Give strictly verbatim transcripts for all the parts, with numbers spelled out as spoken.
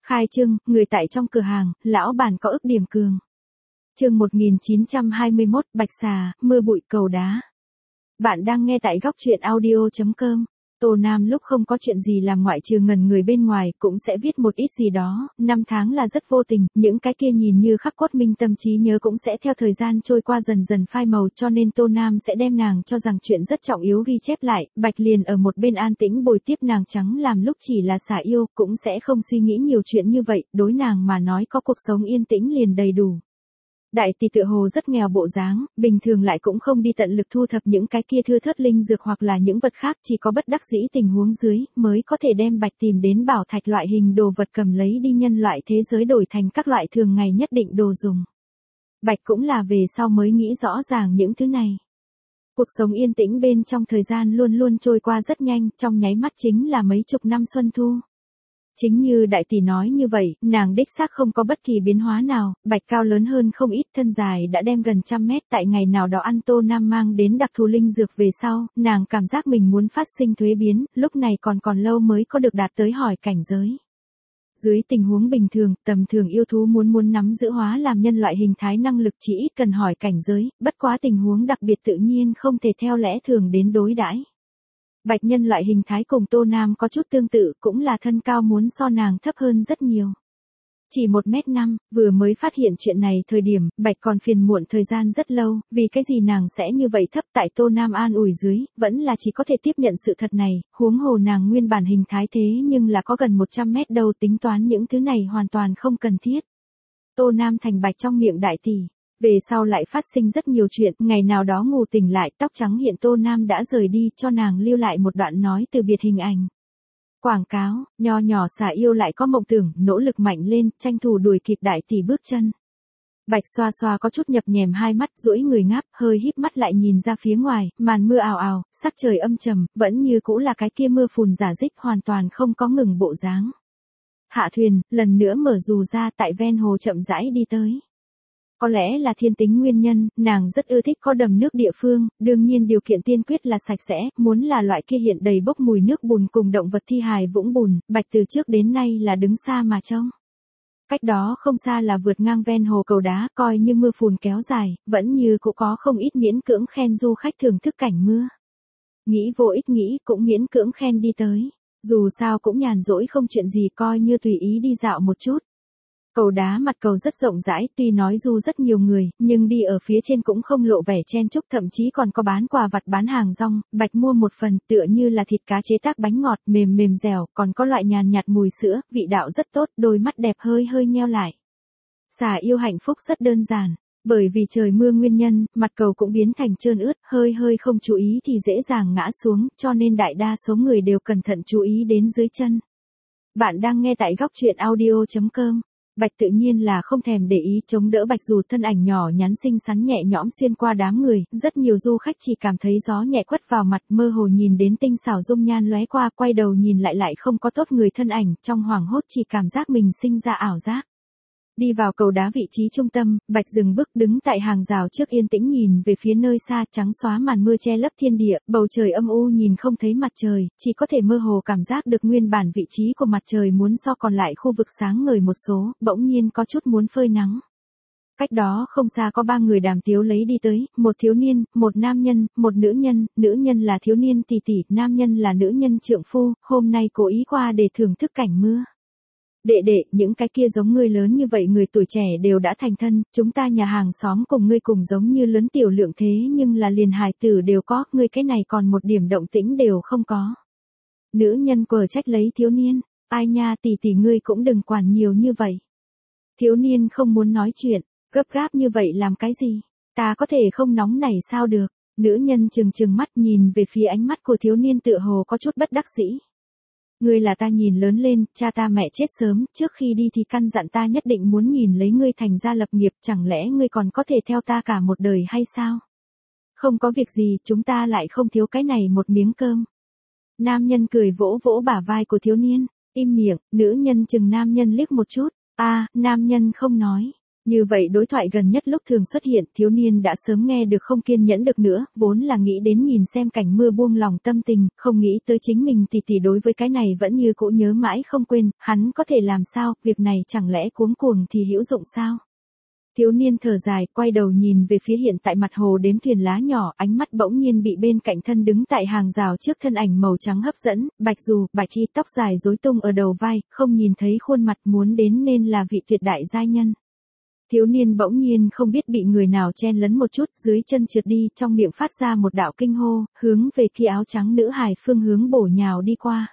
Khai trương, người tại trong cửa hàng, lão bản có ức điểm cường. Chương một nghìn chín trăm hai mươi mốt, Bạch Xà, mưa bụi cầu đá. Bạn đang nghe tại góc truyện audio chấm com. Tô Nam lúc không có chuyện gì làm ngoại trừ ngẩn người bên ngoài cũng sẽ viết một ít gì đó, năm tháng là rất vô tình, những cái kia nhìn như khắc cốt minh tâm trí nhớ cũng sẽ theo thời gian trôi qua dần dần phai màu, cho nên Tô Nam sẽ đem nàng cho rằng chuyện rất trọng yếu ghi chép lại, Bạch liền ở một bên an tĩnh bồi tiếp nàng trắng làm lúc chỉ là xả yêu, cũng sẽ không suy nghĩ nhiều chuyện như vậy, đối nàng mà nói có cuộc sống yên tĩnh liền đầy đủ. Đại tỷ tựa hồ rất nghèo bộ dáng, bình thường lại cũng không đi tận lực thu thập những cái kia thưa thớt linh dược hoặc là những vật khác, chỉ có bất đắc dĩ tình huống dưới, mới có thể đem Bạch tìm đến bảo thạch loại hình đồ vật cầm lấy đi nhân loại thế giới đổi thành các loại thường ngày nhất định đồ dùng. Bạch cũng là về sau mới nghĩ rõ ràng những thứ này. Cuộc sống yên tĩnh bên trong thời gian luôn luôn trôi qua rất nhanh, trong nháy mắt chính là mấy chục năm xuân thu. Chính như đại tỷ nói như vậy, nàng đích xác không có bất kỳ biến hóa nào, Bạch cao lớn hơn không ít, thân dài đã đem gần trăm mét, tại ngày nào đó ăn Tô Nam mang đến đặc thù linh dược về sau, nàng cảm giác mình muốn phát sinh thuế biến, lúc này còn còn lâu mới có được đạt tới hỏi cảnh giới. Dưới tình huống bình thường, tầm thường yêu thú muốn muốn nắm giữ hóa làm nhân loại hình thái năng lực chỉ ít cần hỏi cảnh giới, bất quá tình huống đặc biệt tự nhiên không thể theo lẽ thường đến đối đãi. Bạch nhân loại hình thái cùng Tô Nam có chút tương tự, cũng là thân cao muốn so nàng thấp hơn rất nhiều. Chỉ một mét năm, vừa mới phát hiện chuyện này thời điểm, Bạch còn phiền muộn thời gian rất lâu, vì cái gì nàng sẽ như vậy thấp, tại Tô Nam an ủi dưới, vẫn là chỉ có thể tiếp nhận sự thật này, huống hồ nàng nguyên bản hình thái thế nhưng là có gần một trăm mét đâu, tính toán những thứ này hoàn toàn không cần thiết. Tô Nam thành Bạch trong miệng đại tỷ. Về sau lại phát sinh rất nhiều chuyện, ngày nào đó ngủ tỉnh lại, tóc trắng hiện Tô Nam đã rời đi, cho nàng lưu lại một đoạn nói từ biệt hình ảnh. Quảng cáo, nho nhỏ xả yêu lại có mộng tưởng, nỗ lực mạnh lên, tranh thủ đuổi kịp đại tỷ bước chân. Bạch xoa xoa có chút nhập nhèm hai mắt, duỗi người ngáp, hơi híp mắt lại nhìn ra phía ngoài, màn mưa ào ào, sắc trời âm trầm, vẫn như cũ là cái kia mưa phùn giả dích, hoàn toàn không có ngừng bộ dáng. Hạ thuyền, lần nữa mở dù ra, tại ven hồ chậm rãi đi tới. Có lẽ là thiên tính nguyên nhân, nàng rất ưa thích có đầm nước địa phương, đương nhiên điều kiện tiên quyết là sạch sẽ, muốn là loại kia hiện đầy bốc mùi nước bùn cùng động vật thi hài vũng bùn, Bạch từ trước đến nay là đứng xa mà trông. Cách đó không xa là vượt ngang ven hồ cầu đá, coi như mưa phùn kéo dài, vẫn như cũng có không ít miễn cưỡng khen du khách thưởng thức cảnh mưa. Nghĩ vô ích nghĩ, cũng miễn cưỡng khen đi tới. Dù sao cũng nhàn rỗi không chuyện gì, coi như tùy ý đi dạo một chút. Cầu đá mặt cầu rất rộng rãi, tuy nói du rất nhiều người, nhưng đi ở phía trên cũng không lộ vẻ chen chúc, thậm chí còn có bán quà vặt bán hàng rong. Bạch mua một phần, tựa như là thịt cá chế tác bánh ngọt, mềm mềm dẻo, còn có loại nhàn nhạt mùi sữa, vị đạo rất tốt, đôi mắt đẹp hơi hơi nheo lại. Xà yêu hạnh phúc rất đơn giản, bởi vì trời mưa nguyên nhân, mặt cầu cũng biến thành trơn ướt, hơi hơi không chú ý thì dễ dàng ngã xuống, cho nên đại đa số người đều cẩn thận chú ý đến dưới chân. Bạn đang nghe tại góc truyện audio chấm com. Bạch tự nhiên là không thèm để ý, chống đỡ Bạch dù thân ảnh nhỏ nhắn xinh xắn nhẹ nhõm xuyên qua đám người, rất nhiều du khách chỉ cảm thấy gió nhẹ quất vào mặt, mơ hồ nhìn đến tinh xảo dung nhan lóe qua, quay đầu nhìn lại lại không có tốt người thân ảnh, trong hoảng hốt chỉ cảm giác mình sinh ra ảo giác. Đi vào cầu đá vị trí trung tâm, Bạch dừng bước đứng tại hàng rào trước yên tĩnh nhìn về phía nơi xa, trắng xóa màn mưa che lấp thiên địa, bầu trời âm u nhìn không thấy mặt trời, chỉ có thể mơ hồ cảm giác được nguyên bản vị trí của mặt trời muốn so còn lại khu vực sáng ngời một số, bỗng nhiên có chút muốn phơi nắng. Cách đó không xa có ba người đàm tiếu lấy đi tới, một thiếu niên, một nam nhân, một nữ nhân, nữ nhân là thiếu niên tỷ tỷ, nam nhân là nữ nhân trượng phu, hôm nay cố ý qua để thưởng thức cảnh mưa. Đệ đệ, những cái kia giống ngươi lớn như vậy người tuổi trẻ đều đã thành thân, chúng ta nhà hàng xóm cùng ngươi cùng giống như lớn tiểu lượng thế nhưng là liền hài tử đều có, ngươi cái này còn một điểm động tĩnh đều không có. Nữ nhân quở trách lấy thiếu niên, ai nha tỷ tỷ ngươi cũng đừng quản nhiều như vậy. Thiếu niên không muốn nói chuyện, gấp gáp như vậy làm cái gì, ta có thể không nóng nảy sao được, nữ nhân trừng trừng mắt nhìn về phía ánh mắt của thiếu niên tựa hồ có chút bất đắc dĩ. Ngươi là ta nhìn lớn lên, cha ta mẹ chết sớm, trước khi đi thì căn dặn ta nhất định muốn nhìn lấy ngươi thành gia lập nghiệp, chẳng lẽ ngươi còn có thể theo ta cả một đời hay sao? Không có việc gì, chúng ta lại không thiếu cái này một miếng cơm. Nam nhân cười vỗ vỗ bả vai của thiếu niên, im miệng, nữ nhân chừng nam nhân liếc một chút, a, nam nhân không nói. Như vậy đối thoại gần nhất lúc thường xuất hiện, thiếu niên đã sớm nghe được không kiên nhẫn được nữa, vốn là nghĩ đến nhìn xem cảnh mưa buông lòng tâm tình, không nghĩ tới chính mình tỷ tỷ đối với cái này vẫn như cũ nhớ mãi không quên, hắn có thể làm sao, việc này chẳng lẽ cuống cuồng thì hữu dụng sao? Thiếu niên thở dài, quay đầu nhìn về phía hiện tại mặt hồ đếm thuyền lá nhỏ, ánh mắt bỗng nhiên bị bên cạnh thân đứng tại hàng rào trước thân ảnh màu trắng hấp dẫn, bạch dù, bạch y tóc dài rối tung ở đầu vai, không nhìn thấy khuôn mặt muốn đến nên là vị tuyệt đại giai nhân. Thiếu niên bỗng nhiên không biết bị người nào chen lấn một chút, dưới chân trượt đi, trong miệng phát ra một đạo kinh hô, hướng về kia áo trắng nữ hài phương hướng bổ nhào đi qua.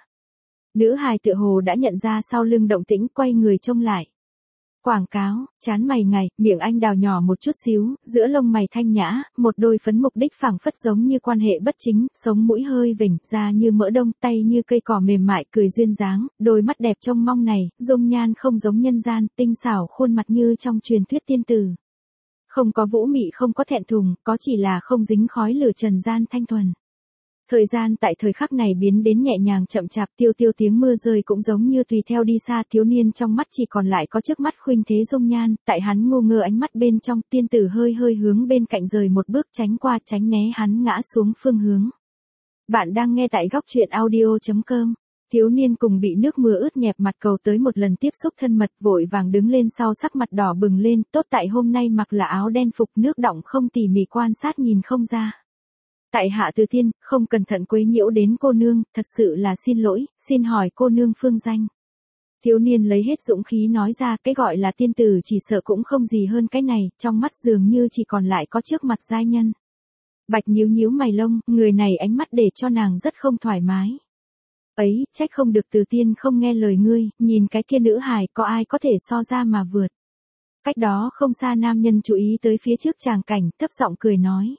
Nữ hài tựa hồ đã nhận ra sau lưng động tĩnh, quay người trông lại. Quảng cáo, chán mày ngày, miệng anh đào nhỏ một chút xíu, giữa lông mày thanh nhã, một đôi phấn mục đích phảng phất giống như quan hệ bất chính, sống mũi hơi vểnh, da như mỡ đông, tay như cây cỏ mềm mại, cười duyên dáng, đôi mắt đẹp trông mong này, dung nhan không giống nhân gian, tinh xảo khuôn mặt như trong truyền thuyết tiên tử. Không có vũ mị, không có thẹn thùng, có chỉ là không dính khói lửa trần gian thanh thuần. Thời gian tại thời khắc này biến đến nhẹ nhàng chậm chạp, tiêu tiêu tiếng mưa rơi cũng giống như tùy theo đi xa, thiếu niên trong mắt chỉ còn lại có trước mắt khuynh thế dung nhan, tại hắn ngu ngơ ánh mắt bên trong, tiên tử hơi hơi hướng bên cạnh rời một bước, tránh qua tránh né hắn ngã xuống phương hướng. Bạn đang nghe tại góc truyện audio chấm com. Thiếu niên cùng bị nước mưa ướt nhẹp mặt cầu tới một lần tiếp xúc thân mật, vội vàng đứng lên sau sắc mặt đỏ bừng lên, tốt tại hôm nay mặc là áo đen phục nước đọng không tỉ mỉ quan sát nhìn không ra. Tại hạ Từ Tiên, không cẩn thận quấy nhiễu đến cô nương, thật sự là xin lỗi, xin hỏi cô nương phương danh. Thiếu niên lấy hết dũng khí nói ra, cái gọi là tiên tử chỉ sợ cũng không gì hơn cái này, trong mắt dường như chỉ còn lại có trước mặt giai nhân. Bạch nhíu nhíu mày lông, người này ánh mắt để cho nàng rất không thoải mái. Ấy, trách không được Từ Tiên không nghe lời ngươi, nhìn cái kia nữ hài có ai có thể so ra mà vượt. Cách đó không xa nam nhân chú ý tới phía trước tràng cảnh, thấp giọng cười nói.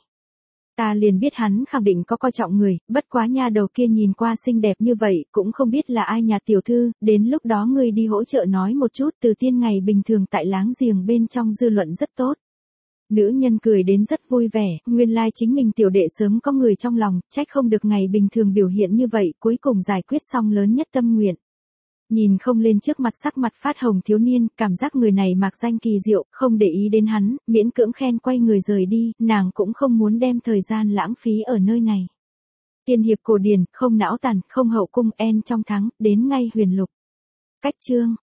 Ta liền biết hắn khẳng định có coi trọng người, bất quá nha đầu kia nhìn qua xinh đẹp như vậy, cũng không biết là ai nhà tiểu thư, đến lúc đó ngươi đi hỗ trợ nói một chút, Từ Tiên ngày bình thường tại láng giềng bên trong dư luận rất tốt. Nữ nhân cười đến rất vui vẻ, nguyên lai chính mình tiểu đệ sớm có người trong lòng, trách không được ngày bình thường biểu hiện như vậy, cuối cùng giải quyết xong lớn nhất tâm nguyện. Nhìn không lên trước mặt sắc mặt phát hồng thiếu niên, cảm giác người này mạc danh kỳ diệu, không để ý đến hắn, miễn cưỡng khen quay người rời đi, nàng cũng không muốn đem thời gian lãng phí ở nơi này. Tiên hiệp cổ điển, không não tàn, không hậu cung, en trong thắng, đến ngay huyền lục. Cách chương.